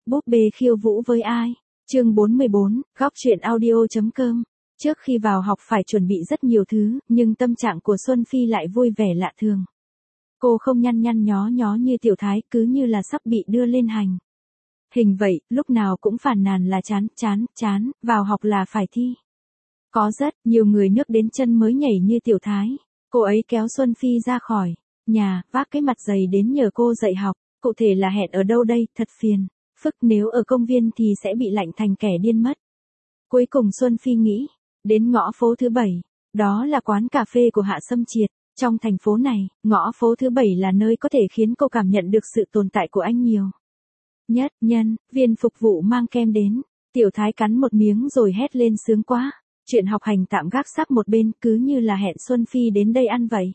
Búp bê khiêu vũ với ai? Chương 44, góc truyện audio.com. Trước khi vào học phải chuẩn bị rất nhiều thứ, nhưng tâm trạng của Xuân Phi lại vui vẻ lạ thường. Cô không nhăn nhăn nhó nhó như Tiểu Thái, cứ như là sắp bị đưa lên hành hình vậy, lúc nào cũng phàn nàn là chán, vào học là phải thi. Có rất nhiều người nước đến chân mới nhảy như Tiểu Thái. Cô ấy kéo Xuân Phi ra khỏi nhà, vác cái mặt dày đến nhờ cô dạy học. Cụ thể là hẹn ở đâu đây, thật phiền phức, nếu ở công viên thì sẽ bị lạnh thành kẻ điên mất. Cuối cùng Xuân Phi nghĩ đến ngõ phố thứ 7, đó là quán cà phê của Hạ Sâm Triệt. Trong thành phố này, ngõ phố thứ 7 là nơi có thể khiến cô cảm nhận được sự tồn tại của anh nhiều nhất. Nhân viên phục vụ mang kem đến, Tiểu Thái cắn một miếng rồi hét lên sướng quá. Chuyện học hành tạm gác sang một bên, cứ như là hẹn Xuân Phi đến đây ăn vậy.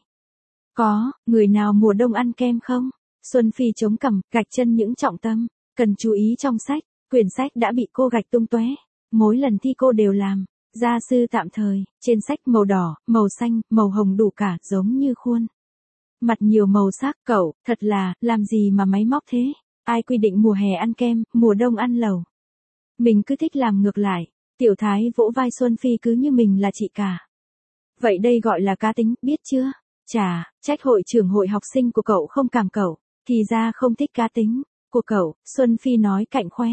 Có người nào mùa đông ăn kem không? Xuân Phi chống cằm, gạch chân những trọng tâm cần chú ý trong sách. Quyển sách đã bị cô gạch tung tóe. Mỗi lần thi cô đều làm gia sư tạm thời. Trên sách màu đỏ, màu xanh, màu hồng đủ cả, giống như khuôn mặt nhiều màu sắc. Cậu thật là làm gì mà máy móc thế? Ai quy định mùa hè ăn kem, mùa đông ăn lẩu? Mình cứ thích làm ngược lại. Tiểu Thái vỗ vai Xuân Phi cứ như mình là chị cả. Vậy đây gọi là cá tính, biết chưa? Chà, trách hội trưởng hội học sinh của cậu không cảm cậu, thì ra không thích cá tính của cậu. Xuân Phi nói cạnh khóe.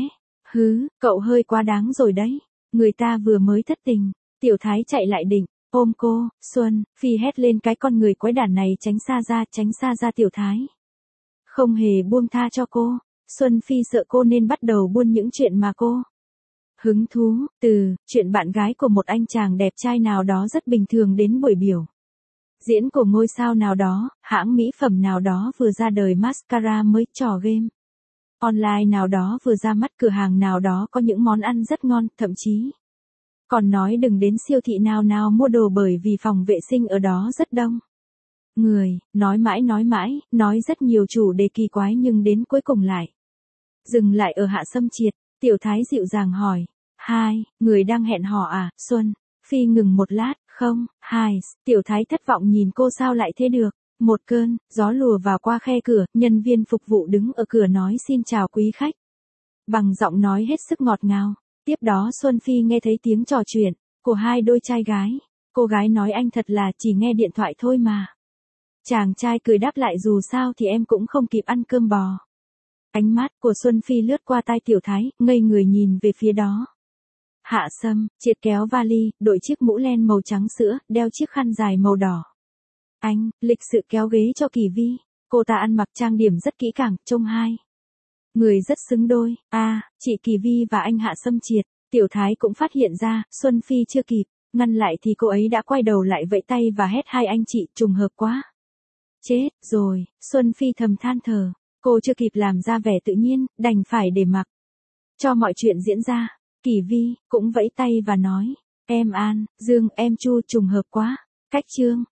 Cậu hơi quá đáng rồi đấy. Người ta vừa mới thất tình. Tiểu Thái chạy lại định ôm cô. Xuân Phi hét lên, cái con người quái đản này, tránh xa ra. Tiểu Thái không hề buông tha cho cô. Xuân Phi sợ cô nên bắt đầu buôn những chuyện mà cô hứng thú, từ chuyện bạn gái của một anh chàng đẹp trai nào đó rất bình thường đến buổi biểu diễn của ngôi sao nào đó, hãng mỹ phẩm nào đó vừa ra đời mascara mới, trò game online nào đó vừa ra mắt, cửa hàng nào đó có những món ăn rất ngon, thậm chí còn nói đừng đến siêu thị nào mua đồ bởi vì phòng vệ sinh ở đó rất đông người. Nói mãi, nói rất nhiều chủ đề kỳ quái, nhưng đến cuối cùng lại dừng lại ở Hạ Sâm Triệt. Tiểu Thái dịu dàng hỏi, hai người đang hẹn hò à? Xuân Phi ngừng một lát, không, hai. Tiểu Thái thất vọng nhìn cô, sao lại thế được? Một cơn gió lùa vào qua khe cửa, nhân viên phục vụ đứng ở cửa nói xin chào quý khách, bằng giọng nói hết sức ngọt ngào. Tiếp đó Xuân Phi nghe thấy tiếng trò chuyện của hai đôi trai gái. Cô gái nói, anh thật là chỉ nghe điện thoại thôi mà. Chàng trai cười đáp lại, dù sao thì em cũng không kịp ăn cơm bò. Ánh mắt của Xuân Phi lướt qua tai Tiểu Thái, ngây người nhìn về phía đó. Hạ Sâm Triệt kéo vali, đội chiếc mũ len màu trắng sữa, đeo chiếc khăn dài màu đỏ. Anh lịch sự kéo ghế cho Kỳ Vi. Cô ta ăn mặc trang điểm rất kỹ càng, trông hai người rất xứng đôi. Chị Kỳ Vi và anh Hạ Sâm Triệt. Tiểu Thái cũng phát hiện ra. Xuân Phi chưa kịp ngăn lại thì cô ấy đã quay đầu lại vẫy tay và hét, hai anh chị, trùng hợp quá. Chết rồi. Xuân Phi thầm than thở. Cô chưa kịp làm ra vẻ tự nhiên, đành phải để mặc cho mọi chuyện diễn ra. Kỳ Vi cũng vẫy tay và nói, em An, Dương, em Chu, trùng hợp quá. Cách chương